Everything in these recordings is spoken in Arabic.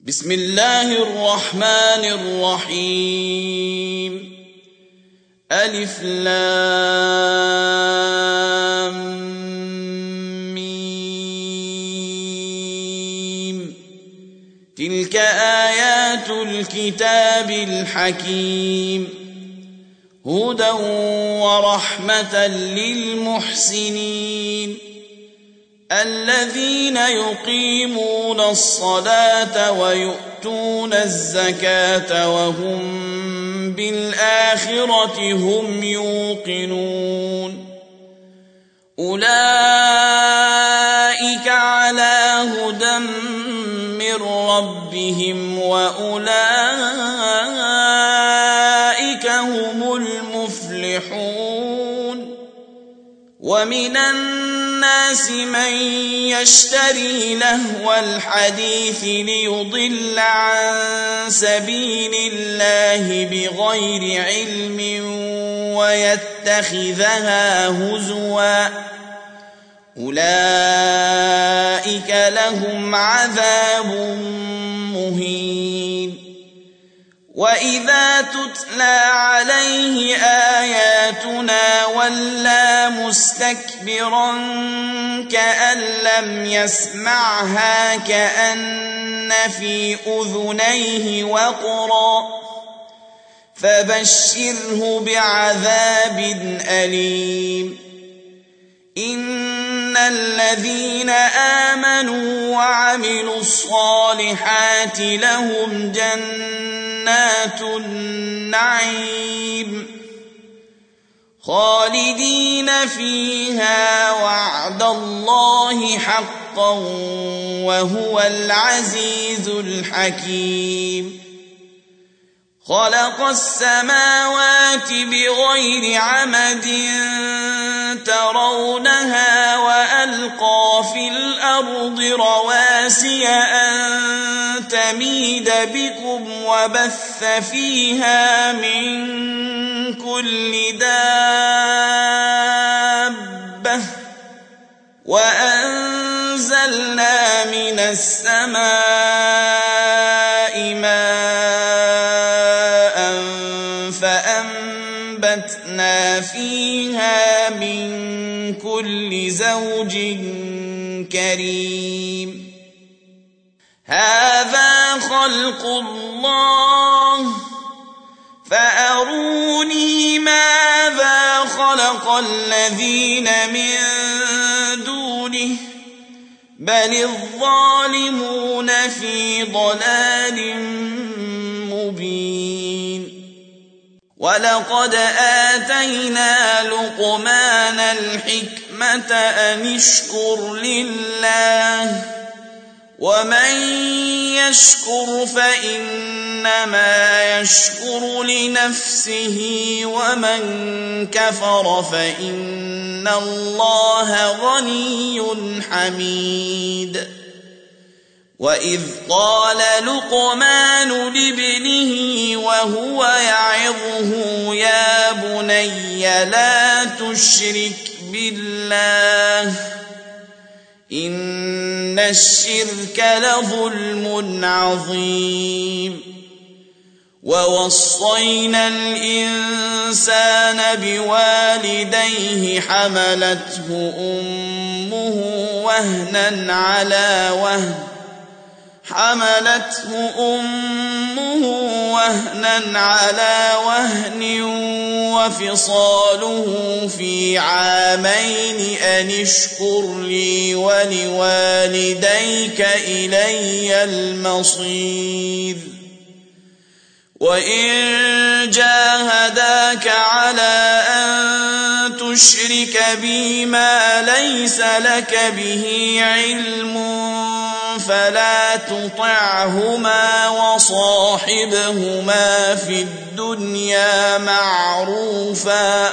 بسم الله الرحمن الرحيم ألف لام ميم تلك آيات الكتاب الحكيم هدى ورحمة للمحسنين الذين يقيمون الصلاة ويؤتون الزكاة وهم بالآخرة هم يوقنون أولئك على هدى من ربهم وأولئك هم المفلحون ومن الناس من يشتري لهو الحديث ليضل عن سبيل الله بغير علم ويتخذها هزوا أولئك لهم عذاب مهين وإذا تتلى عليه آياتنا ولى مستكبرا كأن لم يسمعها كأن في أذنيه وقرا فبشره بعذاب أليم إن الذين آمنوا وعملوا الصالحات لهم جنات النعيم خالدين فيها وعد الله حقا وهو العزيز الحكيم خلق السماوات بغير عمد ترونها وألقى في الأرض رواسي أن تميد بكم وبث فيها من كل دابة وأنزلنا من السماء ماء فأنبتنا فيها من كل زوج كريم هذا خلق الله فأروني ماذا خلق الذين من دونه بل الظالمون في ضلال مبين ولقد آتينا لقمان الحكمة أن اشكر لله ومن يشكر فإنما يشكر لنفسه ومن كفر فإن الله غني حميد وإذ قال لقمان لابنه وهو يعظه يا بني لا تشرك بالله إن الشرك لظلم عظيم ووصينا الإنسان بوالديه حملته أمه وهنا على وهن وفصاله في عامين أن اشكر لي ولوالديك إلي المصير وإن جاهداك على أن تشرك بي ما ليس لك به علم فلا تطعهما وصاحبهما في الدنيا معروفا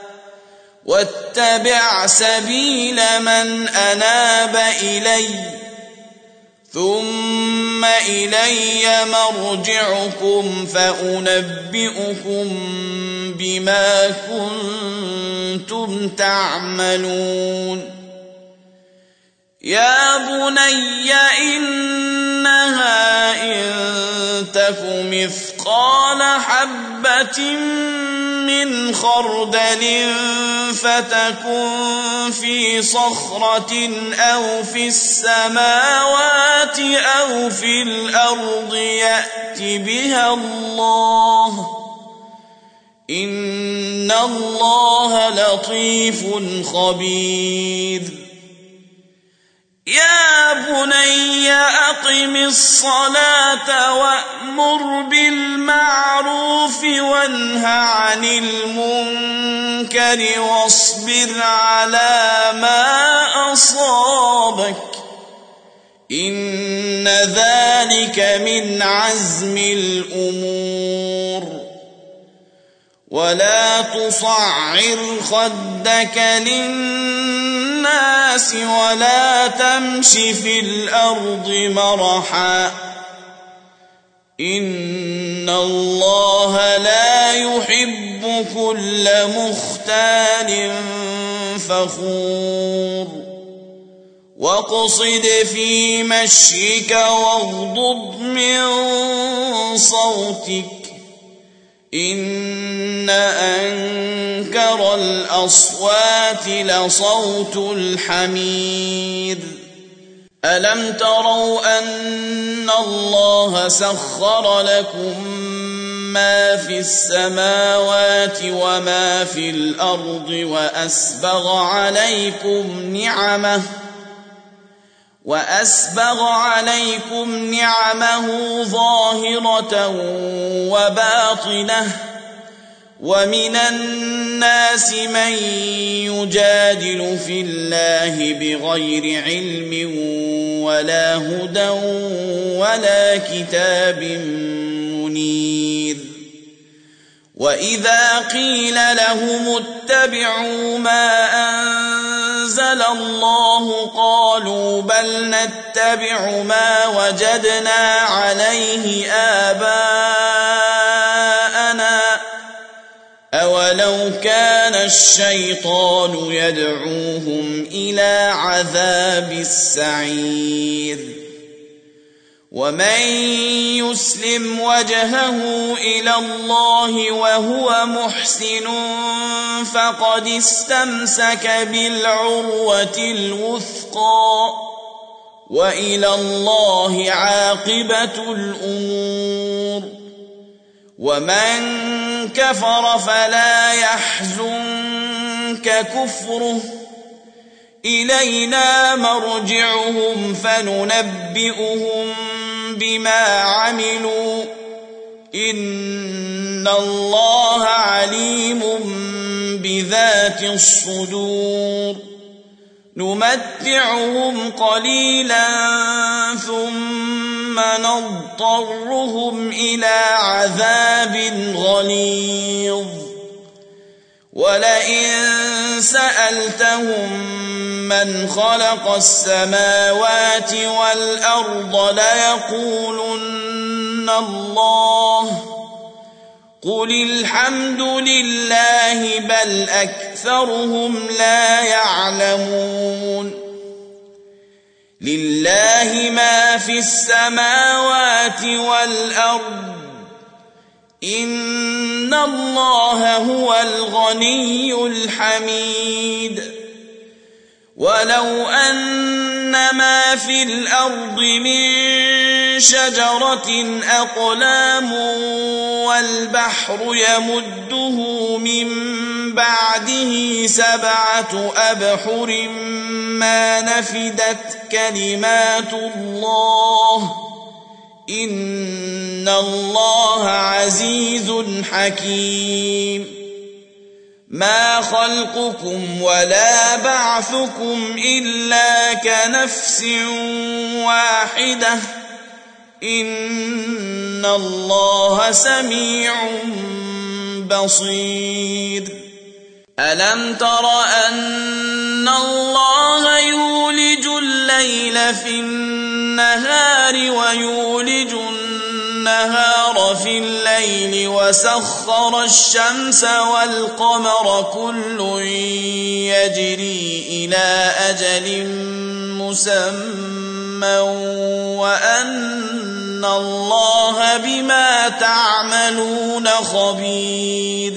واتبع سبيل من أناب إلي ثم إلي مرجعكم فأنبئكم بما كنتم تعملون يا بني إنها إن تك مثقال حبة من خردل فتكن في صخرة أو في السماوات أو في الأرض يأت بها الله إن الله لطيف خبير يا بني أقم الصلاة وأمر بالمعروف وانه عن المنكر واصبر على ما أصابك إن ذلك من عزم الأمور ولا تصعر خدك للناس ولا تمش في الأرض مرحا إن الله لا يحب كل مختال فخور واقصد في مشيك واغضض من صوتك إن أنكر الأصوات لصوت الحمير ألم تروا أن الله سخر لكم ما في السماوات وما في الأرض وأسبغ عليكم نعمه ظاهرة وباطنة ومن الناس من يجادل في الله بغير علم ولا هدى ولا كتاب منير وإذا قيل لهم اتبعوا ما أنزل الله قالوا بل نتبع ما وجدنا عليه آباءنا أولو كان الشيطان يدعوهم إلى عذاب السعير ومن يسلم وجهه إلى الله وهو محسن فقد استمسك بالعروة الوثقى وإلى الله عاقبة الأمور ومن كفر فلا يحزنك كفره إلينا مرجعهم فننبئهم بما عملوا إن الله عليم بذات الصدور نمتعهم قليلا ثم نضطرهم إلى عذاب غليظ ولئن سألتهم من خلق السماوات والأرض ليقولن الله قل الحمد لله بل أكثرهم لا يعلمون لله ما في السماوات والأرض إن الله هو الغني الحميد ولو أن ما في الأرض من شجرة أقلام والبحر يمده من بعده 7 أبحر ما نفدت كلمات الله إن الله عزيز حكيم ما خلقكم ولا بعثكم إلا كنفس واحدة إن الله سميع بصير ألم تر أن الله يولج الليل في النهار ويولج النهار في الليل وسخر الشمس والقمر كل يجري إلى أجل مسمى وأن أن الله بما تعملون خبير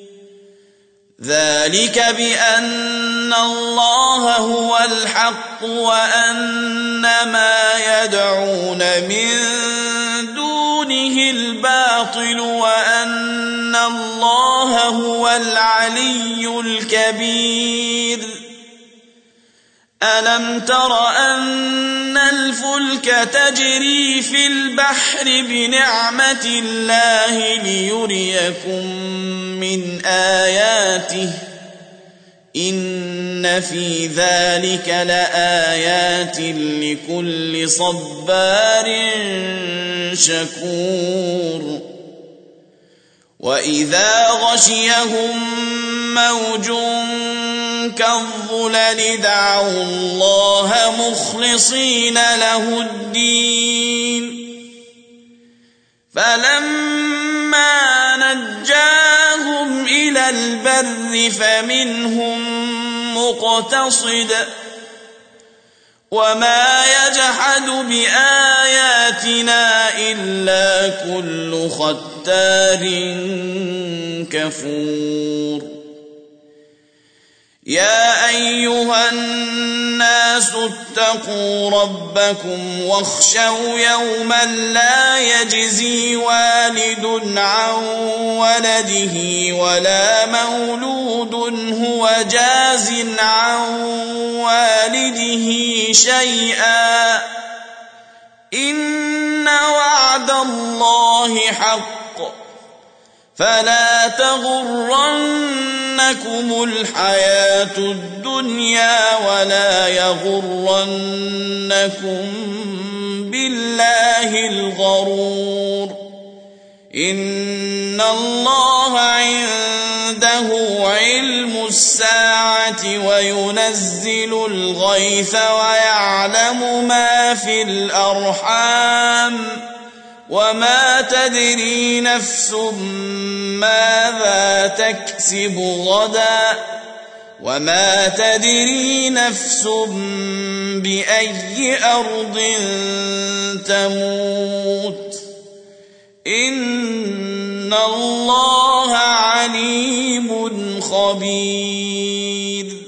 ذلك بأن الله هو الحق وأن ما يدعون من دونه الباطل وأن الله هو العلي الكبير ألم تر أن الفلك تجري في البحر بنعمة الله ليريكم من آياته إن في ذلك لآيات لكل صبار شكور وإذا غشيهم موج كالظلل دعوا الله مخلصين له الدين فلما نجاهم إلى البر فمنهم مقتصد وما يجحد بآياتنا إلا كل ختار كفور يا أيها الناس اتقوا ربكم واخشوا يوما لا يجزي والد عن ولده ولا مولود هو جاز عن والده شيئا إن وعد الله حق فلا تغرنكم الحياة الدنيا ولا يغرنكم بالله الغرور إن الله عنده علم الساعة وينزل الغيث ويعلم ما في الأرحام وما تدري نفس ماذا تكسب غدا وما تدري نفس بأي أرض تموت إن الله عليم خبير